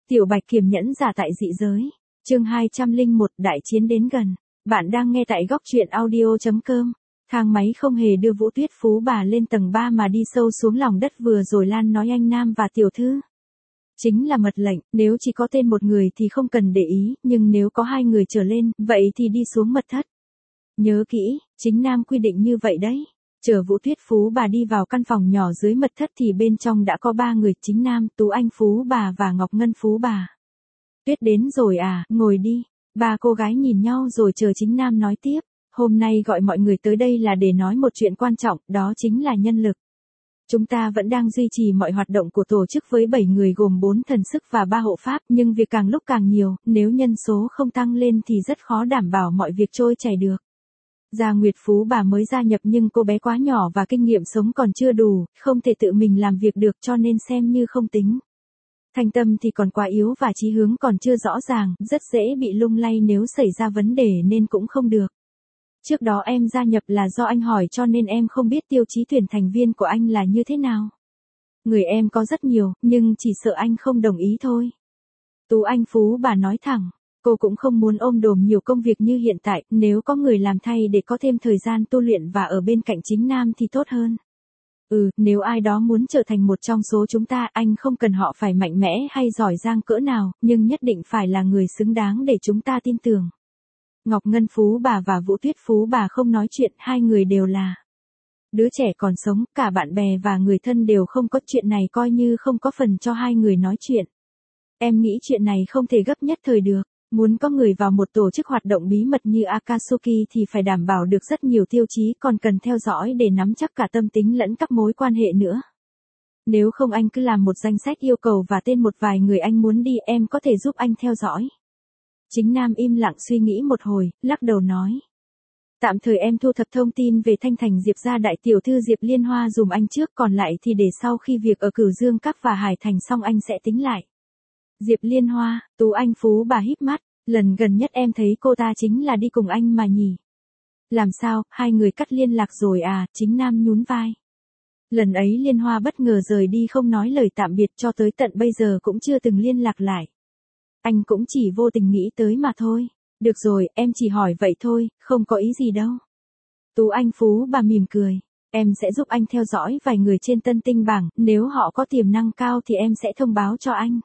Tiểu Bạch Kiềm nhẫn giả tại dị giới. Chương 201 Đại chiến đến gần. Bạn đang nghe tại góc truyện audio.com. Thang máy không hề đưa Vũ Tuyết Phú bà lên tầng 3 mà đi sâu xuống lòng đất, vừa rồi Lan nói anh Nam và tiểu thư chính là mật lệnh, nếu chỉ có tên một người thì không cần để ý, nhưng nếu có hai người trở lên, vậy thì đi xuống mật thất. Nhớ kỹ, chính Nam quy định như vậy đấy. Chờ Vũ Tuyết Phú bà đi vào căn phòng nhỏ dưới mật thất thì bên trong đã có ba người, chính Nam, Tú Anh Phú bà và Ngọc Ngân Phú bà. Tuyết đến rồi à, ngồi đi. Ba cô gái nhìn nhau rồi chờ chính Nam nói tiếp. Hôm nay gọi mọi người tới đây là để nói một chuyện quan trọng, đó chính là nhân lực. Chúng ta vẫn đang duy trì mọi hoạt động của tổ chức với 7 người gồm 4 thần sức và 3 hộ pháp, nhưng việc càng lúc càng nhiều, nếu nhân số không tăng lên thì rất khó đảm bảo mọi việc trôi chảy được. Gia Nguyệt Phú bà mới gia nhập nhưng cô bé quá nhỏ và kinh nghiệm sống còn chưa đủ, không thể tự mình làm việc được cho nên xem như không tính. Thanh Tâm thì còn quá yếu và chí hướng còn chưa rõ ràng, rất dễ bị lung lay nếu xảy ra vấn đề nên cũng không được. Trước đó em gia nhập là do anh hỏi cho nên em không biết tiêu chí tuyển thành viên của anh là như thế nào. Người em có rất nhiều, nhưng chỉ sợ anh không đồng ý thôi. Tú Anh Phú bà nói thẳng. Cô cũng không muốn ôm đồm nhiều công việc như hiện tại, nếu có người làm thay để có thêm thời gian tu luyện và ở bên cạnh chính Nam thì tốt hơn. Nếu ai đó muốn trở thành một trong số chúng ta, anh không cần họ phải mạnh mẽ hay giỏi giang cỡ nào, nhưng nhất định phải là người xứng đáng để chúng ta tin tưởng. Ngọc Ngân Phú bà và Vũ Tuyết Phú bà không nói chuyện, hai người đều là đứa trẻ còn sống, cả bạn bè và người thân đều không có, chuyện này coi như không có phần cho hai người nói chuyện. Em nghĩ chuyện này không thể gấp nhất thời được. Muốn có người vào một tổ chức hoạt động bí mật như Akatsuki thì phải đảm bảo được rất nhiều tiêu chí, còn cần theo dõi để nắm chắc cả tâm tính lẫn các mối quan hệ nữa. Nếu không anh cứ làm một danh sách yêu cầu và tên một vài người anh muốn đi, em có thể giúp anh theo dõi. Chính Nam im lặng suy nghĩ một hồi, lắc đầu nói. Tạm thời em thu thập thông tin về Thanh Thành Diệp gia đại tiểu thư Diệp Liên Hoa dùm anh trước, còn lại thì để sau khi việc ở Cửu Dương Các và Hải Thành xong anh sẽ tính lại. Diệp Liên Hoa, Tú Anh Phú bà híp mắt, lần gần nhất em thấy cô ta chính là đi cùng anh mà nhỉ. Làm sao, hai người cắt liên lạc rồi à, chính Nam nhún vai. Lần ấy Liên Hoa bất ngờ rời đi không nói lời tạm biệt, cho tới tận bây giờ cũng chưa từng liên lạc lại. Anh cũng chỉ vô tình nghĩ tới mà thôi. Được rồi, em chỉ hỏi vậy thôi, không có ý gì đâu. Tú Anh Phú bà mỉm cười. Em sẽ giúp anh theo dõi vài người trên Tân Tinh bảng, nếu họ có tiềm năng cao thì em sẽ thông báo cho anh.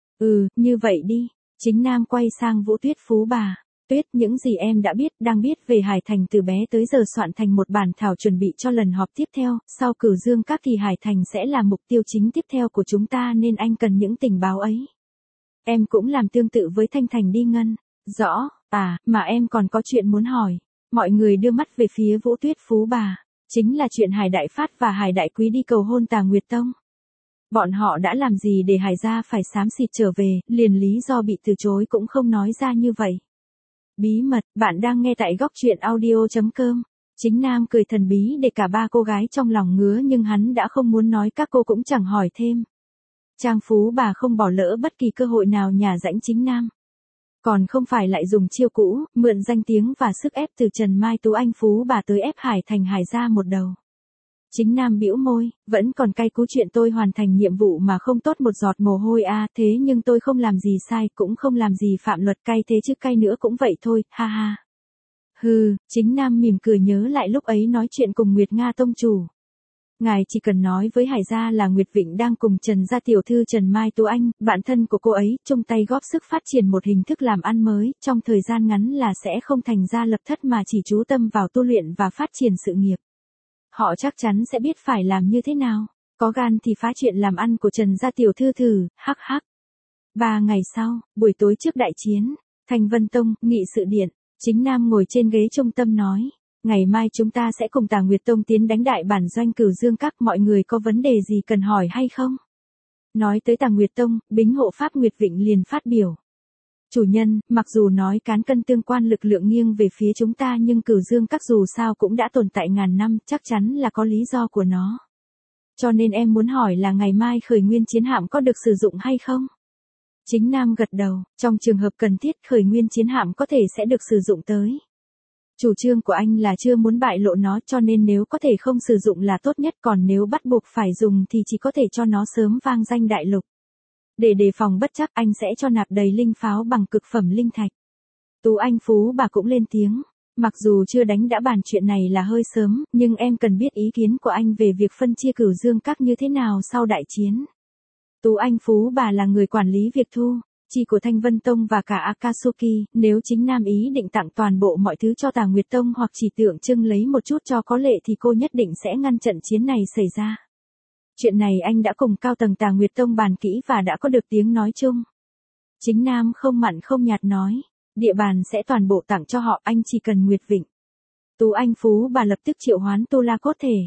Như vậy đi. Chính Nam quay sang Vũ Tuyết Phú bà. Tuyết, những gì em đã biết, đang biết về Hải Thành từ bé tới giờ soạn thành một bản thảo chuẩn bị cho lần họp tiếp theo, sau Cửu Dương Các thì Hải Thành sẽ là mục tiêu chính tiếp theo của chúng ta nên anh cần những tình báo ấy. Em cũng làm tương tự với Thanh Thành đi Ngân. Rõ, mà em còn có chuyện muốn hỏi. Mọi người đưa mắt về phía Vũ Tuyết Phú bà. Chính là chuyện Hải Đại Phát và Hải Đại Quý đi cầu hôn Tà Nguyệt Tông. Bọn họ đã làm gì để Hải gia phải xám xịt trở về, liền lý do bị từ chối cũng không nói ra như vậy. Bí mật, bạn đang nghe tại góc truyện audio.com. Chính Nam cười thần bí để cả ba cô gái trong lòng ngứa, nhưng hắn đã không muốn nói, các cô cũng chẳng hỏi thêm. Trang Phú bà không bỏ lỡ bất kỳ cơ hội nào nhả rãnh chính Nam. Còn không phải lại dùng chiêu cũ, mượn danh tiếng và sức ép từ Trần Mai Tú Anh Phú bà tới ép Hải Thành Hải gia một đầu. Chính Nam bĩu môi, vẫn còn cay cú chuyện tôi hoàn thành nhiệm vụ mà không tốt một giọt mồ hôi thế nhưng tôi không làm gì sai, cũng không làm gì phạm luật, cay thế chứ cay nữa cũng vậy thôi, ha ha. Chính Nam mỉm cười nhớ lại lúc ấy nói chuyện cùng Nguyệt Nga tông chủ. Ngài chỉ cần nói với Hải gia là Nguyệt Vịnh đang cùng Trần gia tiểu thư Trần Mai Tú Anh, bạn thân của cô ấy, chung tay góp sức phát triển một hình thức làm ăn mới, trong thời gian ngắn là sẽ không thành gia lập thất mà chỉ chú tâm vào tu luyện và phát triển sự nghiệp. Họ chắc chắn sẽ biết phải làm như thế nào. Có gan thì phá chuyện làm ăn của Trần gia tiểu thư thử, hắc hắc. 3 ngày sau, buổi tối trước đại chiến, Thanh Vân Tông, nghị sự điện, chính Nam ngồi trên ghế trung tâm nói. Ngày mai chúng ta sẽ cùng Tà Nguyệt Tông tiến đánh đại bản doanh Cửu Dương Các, mọi người có vấn đề gì cần hỏi hay không? Nói tới Tà Nguyệt Tông, Bính hộ pháp Nguyệt Vịnh liền phát biểu. Chủ nhân, mặc dù nói cán cân tương quan lực lượng nghiêng về phía chúng ta nhưng Cửu Dương Các dù sao cũng đã tồn tại ngàn năm, chắc chắn là có lý do của nó. Cho nên em muốn hỏi là ngày mai khởi nguyên chiến hạm có được sử dụng hay không? Chính Nam gật đầu, trong trường hợp cần thiết khởi nguyên chiến hạm có thể sẽ được sử dụng tới. Chủ trương của anh là chưa muốn bại lộ nó, cho nên nếu có thể không sử dụng là tốt nhất, còn nếu bắt buộc phải dùng thì chỉ có thể cho nó sớm vang danh đại lục. Để đề phòng bất trắc anh sẽ cho nạp đầy linh pháo bằng cực phẩm linh thạch. Tú Anh Phú bà cũng lên tiếng. Mặc dù chưa đánh đã bàn chuyện này là hơi sớm, nhưng em cần biết ý kiến của anh về việc phân chia Cửu Dương Các như thế nào sau đại chiến. Tú Anh Phú bà là người quản lý việc thu chi của Thanh Vân Tông và cả Akatsuki, nếu chính Nam ý định tặng toàn bộ mọi thứ cho Tà Nguyệt Tông hoặc chỉ tượng trưng lấy một chút cho có lệ thì cô nhất định sẽ ngăn trận chiến này xảy ra. Chuyện này anh đã cùng cao tầng Tà Nguyệt Tông bàn kỹ và đã có được tiếng nói chung. Chính Nam không mặn không nhạt nói, địa bàn sẽ toàn bộ tặng cho họ, anh chỉ cần Nguyệt Vịnh. Tú Anh Phú bà lập tức triệu hoán Tu La cốt thể.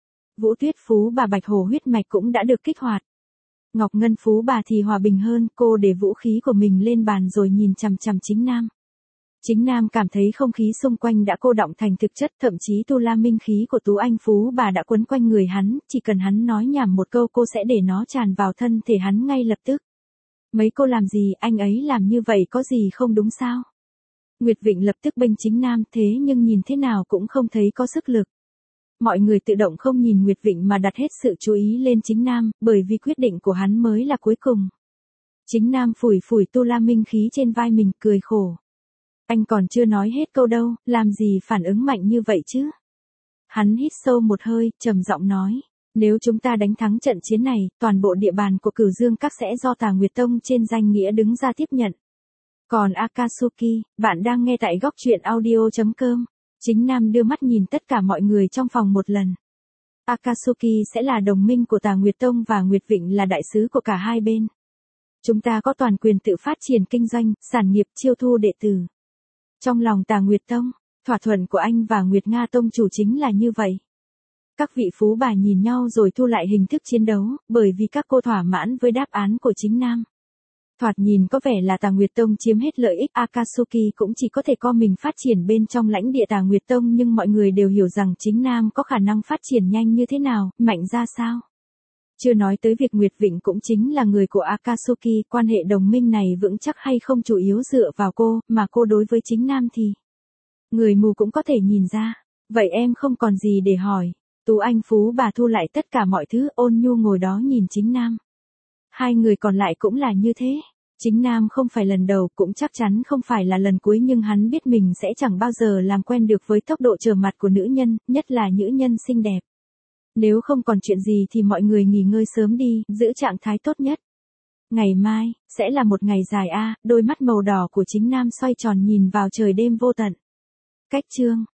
Vũ Tuyết Phú bà Bạch Hổ huyết mạch cũng đã được kích hoạt. Ngọc Ngân Phú bà thì hòa bình hơn, cô để vũ khí của mình lên bàn rồi nhìn chằm chằm chính Nam. Chính Nam cảm thấy không khí xung quanh đã cô đọng thành thực chất, thậm chí tu la minh khí của Tú Anh Phú bà đã quấn quanh người hắn, chỉ cần hắn nói nhảm một câu cô sẽ để nó tràn vào thân thể hắn ngay lập tức. Mấy cô làm gì, anh ấy làm như vậy có gì không đúng sao? Nguyệt Vịnh lập tức bênh chính Nam, thế nhưng nhìn thế nào cũng không thấy có sức lực. Mọi người tự động không nhìn Nguyệt Vịnh mà đặt hết sự chú ý lên chính Nam, bởi vì quyết định của hắn mới là cuối cùng. Chính Nam phủi phủi tu la minh khí trên vai mình, cười khổ. Anh còn chưa nói hết câu đâu, làm gì phản ứng mạnh như vậy chứ? Hắn hít sâu một hơi, trầm giọng nói. Nếu chúng ta đánh thắng trận chiến này, toàn bộ địa bàn của Cửu Dương Các sẽ do Tà Nguyệt Tông trên danh nghĩa đứng ra tiếp nhận. Còn Akatsuki, bạn đang nghe tại góc truyện audio.com. Chính Nam đưa mắt nhìn tất cả mọi người trong phòng một lần. Akatsuki sẽ là đồng minh của Tà Nguyệt Tông và Nguyệt Vịnh là đại sứ của cả hai bên. Chúng ta có toàn quyền tự phát triển kinh doanh, sản nghiệp, chiêu thu đệ tử. Trong lòng Tà Nguyệt Tông, thỏa thuận của anh và Nguyệt Nga Tông chủ chính là như vậy. Các vị phú bà nhìn nhau rồi thu lại hình thức chiến đấu, bởi vì các cô thỏa mãn với đáp án của chính Nam. Thoạt nhìn có vẻ là Tà Nguyệt Tông chiếm hết lợi ích, Akatsuki cũng chỉ có thể co mình phát triển bên trong lãnh địa Tà Nguyệt Tông, nhưng mọi người đều hiểu rằng chính Nam có khả năng phát triển nhanh như thế nào, mạnh ra sao. Chưa nói tới việc Nguyệt Vịnh cũng chính là người của Akatsuki, quan hệ đồng minh này vững chắc hay không chủ yếu dựa vào cô, mà cô đối với chính Nam thì người mù cũng có thể nhìn ra. Vậy em không còn gì để hỏi. Tú Anh Phú bà thu lại tất cả mọi thứ, ôn nhu ngồi đó nhìn chính Nam. Hai người còn lại cũng là như thế. Chính Nam không phải lần đầu, cũng chắc chắn không phải là lần cuối, nhưng hắn biết mình sẽ chẳng bao giờ làm quen được với tốc độ trở mặt của nữ nhân, nhất là nữ nhân xinh đẹp. Nếu không còn chuyện gì thì mọi người nghỉ ngơi sớm đi, giữ trạng thái tốt nhất. Ngày mai, sẽ là một ngày dài đôi mắt màu đỏ của chính Nam xoay tròn nhìn vào trời đêm vô tận. Cách chương